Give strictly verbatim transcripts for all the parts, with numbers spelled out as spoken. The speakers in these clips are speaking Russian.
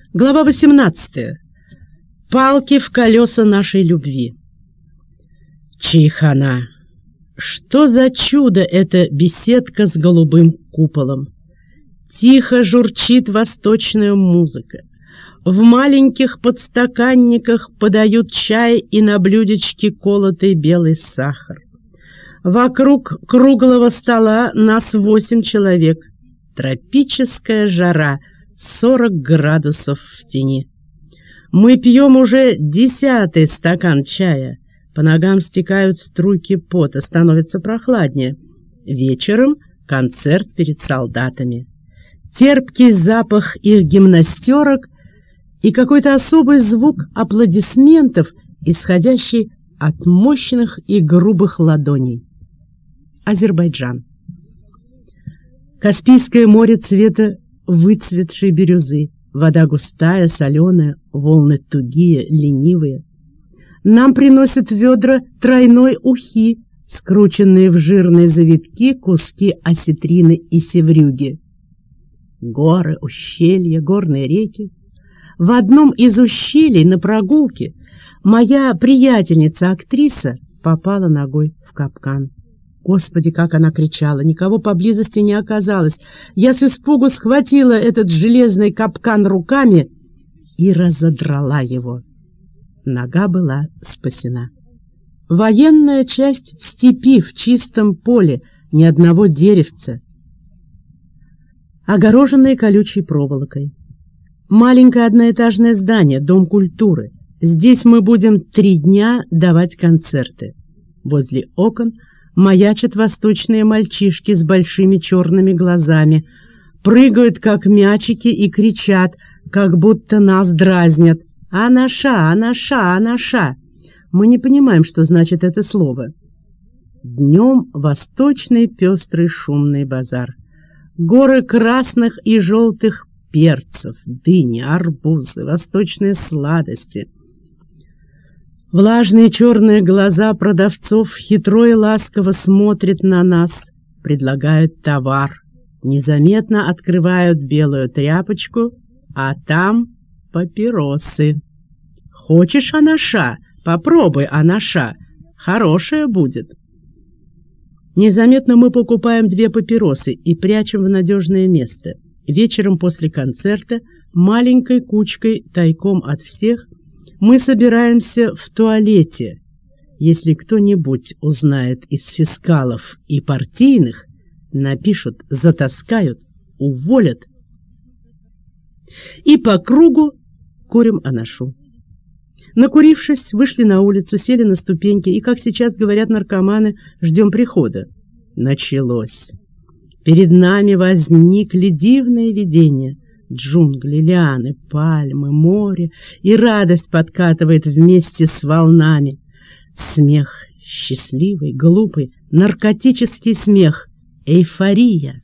Глава восемнадцатая. Палки в колеса нашей любви. Чайхана. Что за чудо эта беседка с голубым куполом? Тихо журчит восточная музыка. В маленьких подстаканниках подают чай и на блюдечке колотый белый сахар. Вокруг круглого стола нас восемь человек. Тропическая жара, сорок градусов в тени. Мы пьем уже десятый стакан чая. По ногам стекают струйки пота, становится прохладнее. Вечером концерт перед солдатами. Терпкий запах их гимнастерок и какой-то особый звук аплодисментов, исходящий от мощных и грубых ладоней. Азербайджан. Каспийское море цвета выцветшей бирюзы. Вода густая, соленая, волны тугие, ленивые. Нам приносят ведра тройной ухи, скрученные в жирные завитки куски осетрины и севрюги. Горы, ущелья, горные реки. В одном из ущелий на прогулке моя приятельница-актриса попала ногой в капкан. Господи, как она кричала! Никого поблизости не оказалось. Я с испугу схватила этот железный капкан руками и разодрала его. Нога была спасена. Военная часть в степи, в чистом поле, ни одного деревца, огороженные колючей проволокой. Маленькое одноэтажное здание, дом культуры. Здесь мы будем три дня давать концерты. Возле окон маячат восточные мальчишки с большими черными глазами, прыгают, как мячики, и кричат, как будто нас дразнят. «Анаша! Анаша! Анаша!» Мы не понимаем, что значит это слово. Днем восточный пестрый шумный базар. Горы красных и желтых перцев, дыни, арбузы, восточные сладости. Влажные черные глаза продавцов хитро и ласково смотрят на нас, предлагают товар, незаметно открывают белую тряпочку, а там папиросы. «Хочешь анаша? Попробуй анаша, хорошая будет». Незаметно мы покупаем две папиросы и прячем в надежное место. Вечером после концерта, маленькой кучкой, тайком от всех, мы собираемся в туалете. Если кто-нибудь узнает из фискалов и партийных, напишут, затаскают, уволят. И по кругу курим анашу. Накурившись, вышли на улицу, сели на ступеньки и, как сейчас говорят наркоманы, ждем прихода. Началось. Перед нами возникли дивные видения. Джунгли, лианы, пальмы, море, и радость подкатывает вместе с волнами. Смех, счастливый, глупый, наркотический смех, эйфория.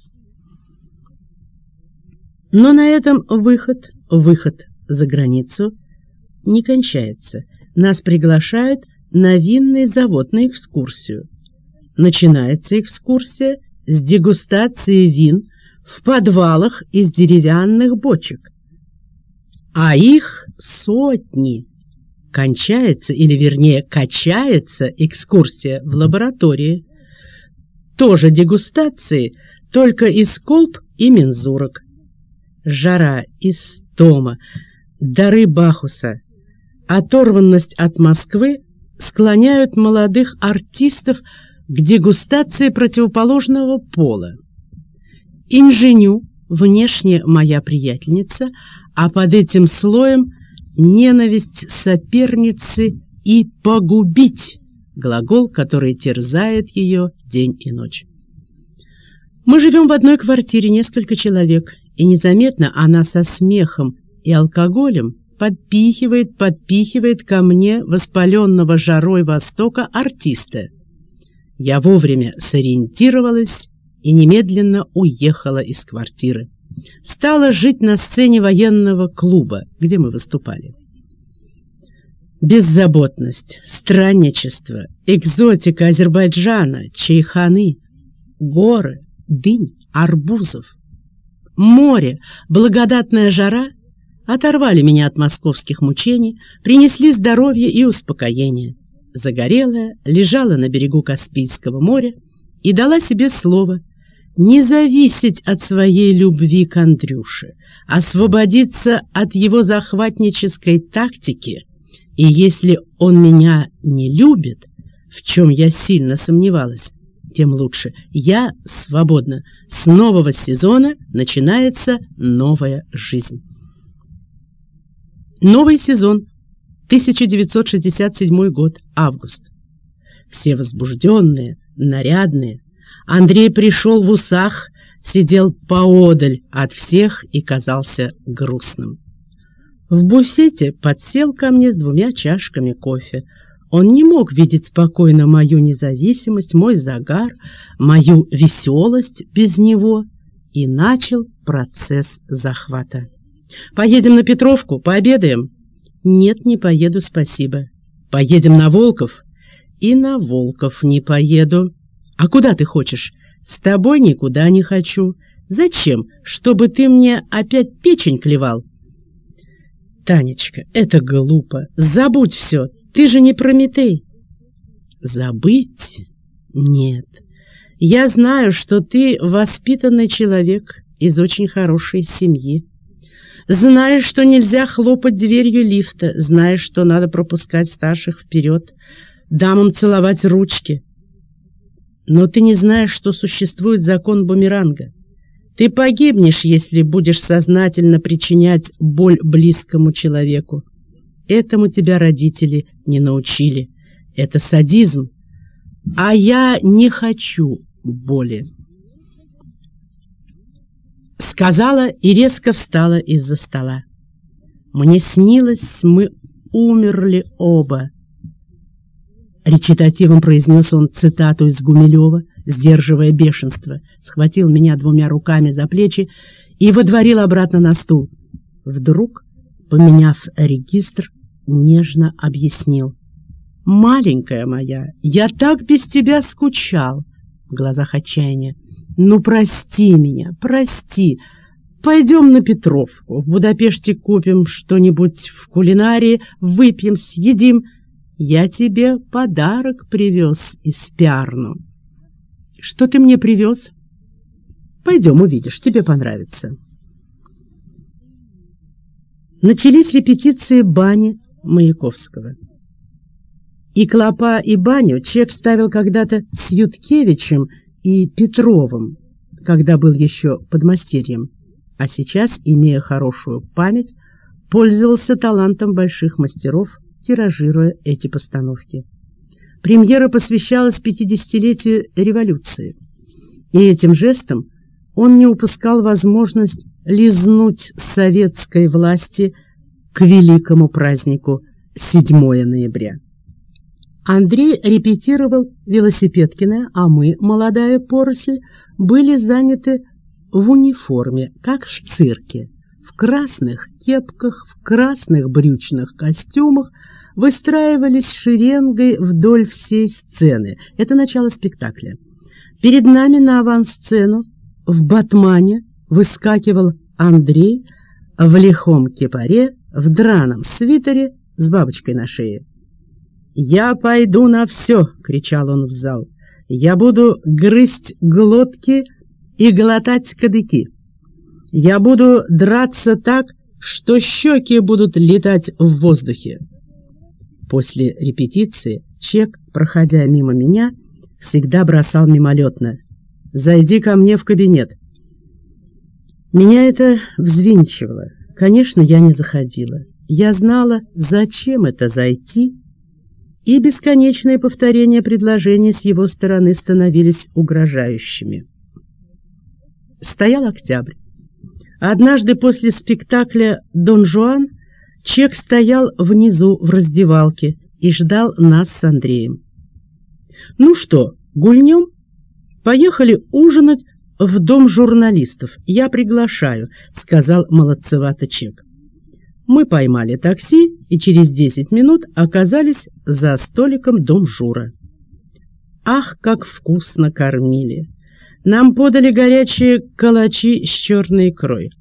Но на этом выход, выход за границу не кончается. Нас приглашают на винный завод на экскурсию. Начинается экскурсия с дегустации вин в подвалах из деревянных бочек. А их сотни. Кончается, или вернее качается экскурсия в лаборатории. Тоже дегустации, только из колб и мензурок. Жара, истома, дары Бахуса, оторванность от Москвы склоняют молодых артистов к дегустации противоположного пола. Инженю, внешне моя приятельница, а под этим слоем ненависть соперницы и погубить, глагол, который терзает ее день и ночь. Мы живем в одной квартире, несколько человек, и незаметно она со смехом и алкоголем подпихивает, подпихивает ко мне воспаленного жарой Востока артиста. Я вовремя сориентировалась и немедленно уехала из квартиры. Стала жить на сцене военного клуба, где мы выступали. Беззаботность, странничество, экзотика Азербайджана, чайханы, горы, дынь, арбузов, море, благодатная жара, оторвали меня от московских мучений, принесли здоровье и успокоение. Загорелая лежала на берегу Каспийского моря и дала себе слово не зависеть от своей любви к Андрюше, освободиться от его захватнической тактики, и если он меня не любит, в чем я сильно сомневалась, тем лучше. Я свободна. С нового сезона начинается новая жизнь. Новый сезон. тысяча девятьсот шестьдесят седьмой год. Август. Все возбужденные, нарядные. Андрей пришел в усах, сидел поодаль от всех и казался грустным. В буфете подсел ко мне с двумя чашками кофе. Он не мог видеть спокойно мою независимость, мой загар, мою веселость без него, и начал процесс захвата. «Поедем на Петровку, пообедаем?» «Нет, не поеду, спасибо». «Поедем на Волков?» «И на Волков не поеду». «А куда ты хочешь?» «С тобой никуда не хочу». «Зачем? Чтобы ты мне опять печень клевал?» «Танечка, это глупо. Забудь все. Ты же не Прометей». «Забыть? Нет. Я знаю, что ты воспитанный человек из очень хорошей семьи. Знаешь, что нельзя хлопать дверью лифта, знаешь, что надо пропускать старших вперед, дамам целовать ручки. Но ты не знаешь, что существует закон бумеранга. Ты погибнешь, если будешь сознательно причинять боль близкому человеку. Этому тебя родители не научили. Это садизм. А я не хочу боли. Сказала и резко встала из-за стола. Мне снилось, мы умерли оба. Речитативом произнес он цитату из Гумилева, сдерживая бешенство, схватил меня двумя руками за плечи и водворил обратно на стул. Вдруг, поменяв регистр, нежно объяснил. «Маленькая моя, я так без тебя скучал!» В глазах отчаяния. «Ну, прости меня, прости. Пойдем на Петровку. В Будапеште купим что-нибудь в кулинарии, выпьем, съедим. Я тебе подарок привез из Пярну». «Что ты мне привез?» «Пойдем, увидишь, тебе понравится». Начались репетиции бани Маяковского. И клопа, и баню Чек ставил когда-то с Юткевичем и Петровым, когда был еще подмастерьем, а сейчас, имея хорошую память, пользовался талантом больших мастеров, тиражируя эти постановки. Премьера посвящалась пятидесятилетию революции, и этим жестом он не упускал возможность лизнуть советской власти к великому празднику седьмого ноября. Андрей репетировал Велосипедкина, а мы, молодая поросль, были заняты в униформе, как в цирке, в красных кепках, в красных брючных костюмах, выстраивались шеренгой вдоль всей сцены. Это начало спектакля. Перед нами на авансцену в батмане выскакивал Андрей в лихом кипаре, в драном свитере с бабочкой на шее. «Я пойду на все!» — кричал он в зал. «Я буду грызть глотки и глотать кадыки. Я буду драться так, что щеки будут летать в воздухе». После репетиции Чек, проходя мимо меня, всегда бросал мимолетно: «Зайди ко мне в кабинет». Меня это взвинчивало. Конечно, я не заходила. Я знала, зачем это зайти, и бесконечные повторения предложений с его стороны становились угрожающими. Стоял октябрь. Однажды после спектакля «Дон Жуан» Чек стоял внизу в раздевалке и ждал нас с Андреем. «Ну что, гульнем? Поехали ужинать в дом журналистов. Я приглашаю», — сказал молодцевато Чек. Мы поймали такси и через десять минут оказались за столиком дом Жура. Ах, как вкусно кормили! Нам подали горячие калачи с черной икрой.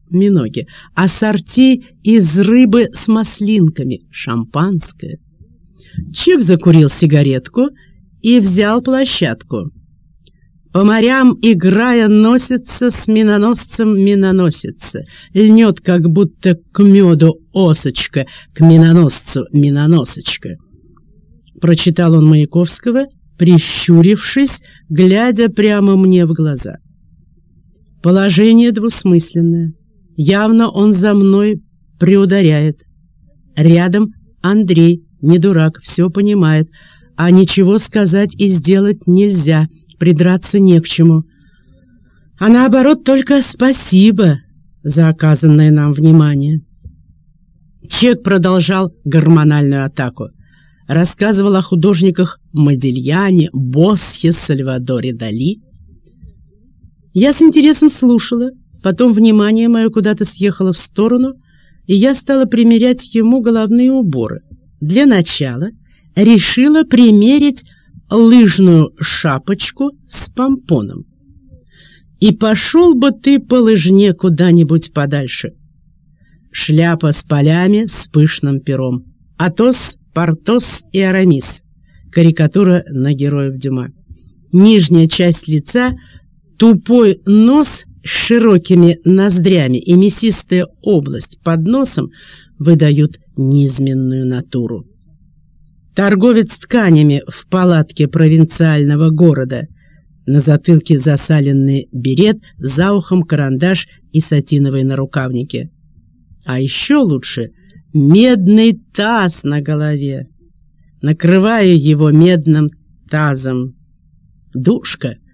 миноги, ассорти из рыбы с маслинками, шампанское. Чик закурил сигаретку и взял площадку. По морям, играя, носится с миноносцем миноносица, льнет, как будто к меду осочка, к миноносцу миноносочка. Прочитал он Маяковского, прищурившись, глядя прямо мне в глаза. Положение двусмысленное. Явно он за мной приударяет. Рядом Андрей, не дурак, все понимает, а ничего сказать и сделать нельзя, придраться не к чему. А наоборот, только спасибо за оказанное нам внимание. Чек продолжал гормональную атаку. Рассказывал о художниках Модильяне, Босхе, Сальвадоре Дали. Я с интересом слушала, потом внимание мое куда-то съехало в сторону, и я стала примерять ему головные уборы. Для начала решила примерить лыжную шапочку с помпоном. И пошел бы ты по лыжне куда-нибудь подальше. Шляпа с полями с пышным пером. Атос, Портос и Арамис. Карикатура на героев Дюма. Нижняя часть лица, тупой нос с широкими ноздрями и мясистая область под носом выдают низменную натуру. Торговец тканями в палатке провинциального города. На затылке засаленный берет, за ухом карандаш и сатиновые нарукавники. А еще лучше медный таз на голове. Накрываю его медным тазом. Душка.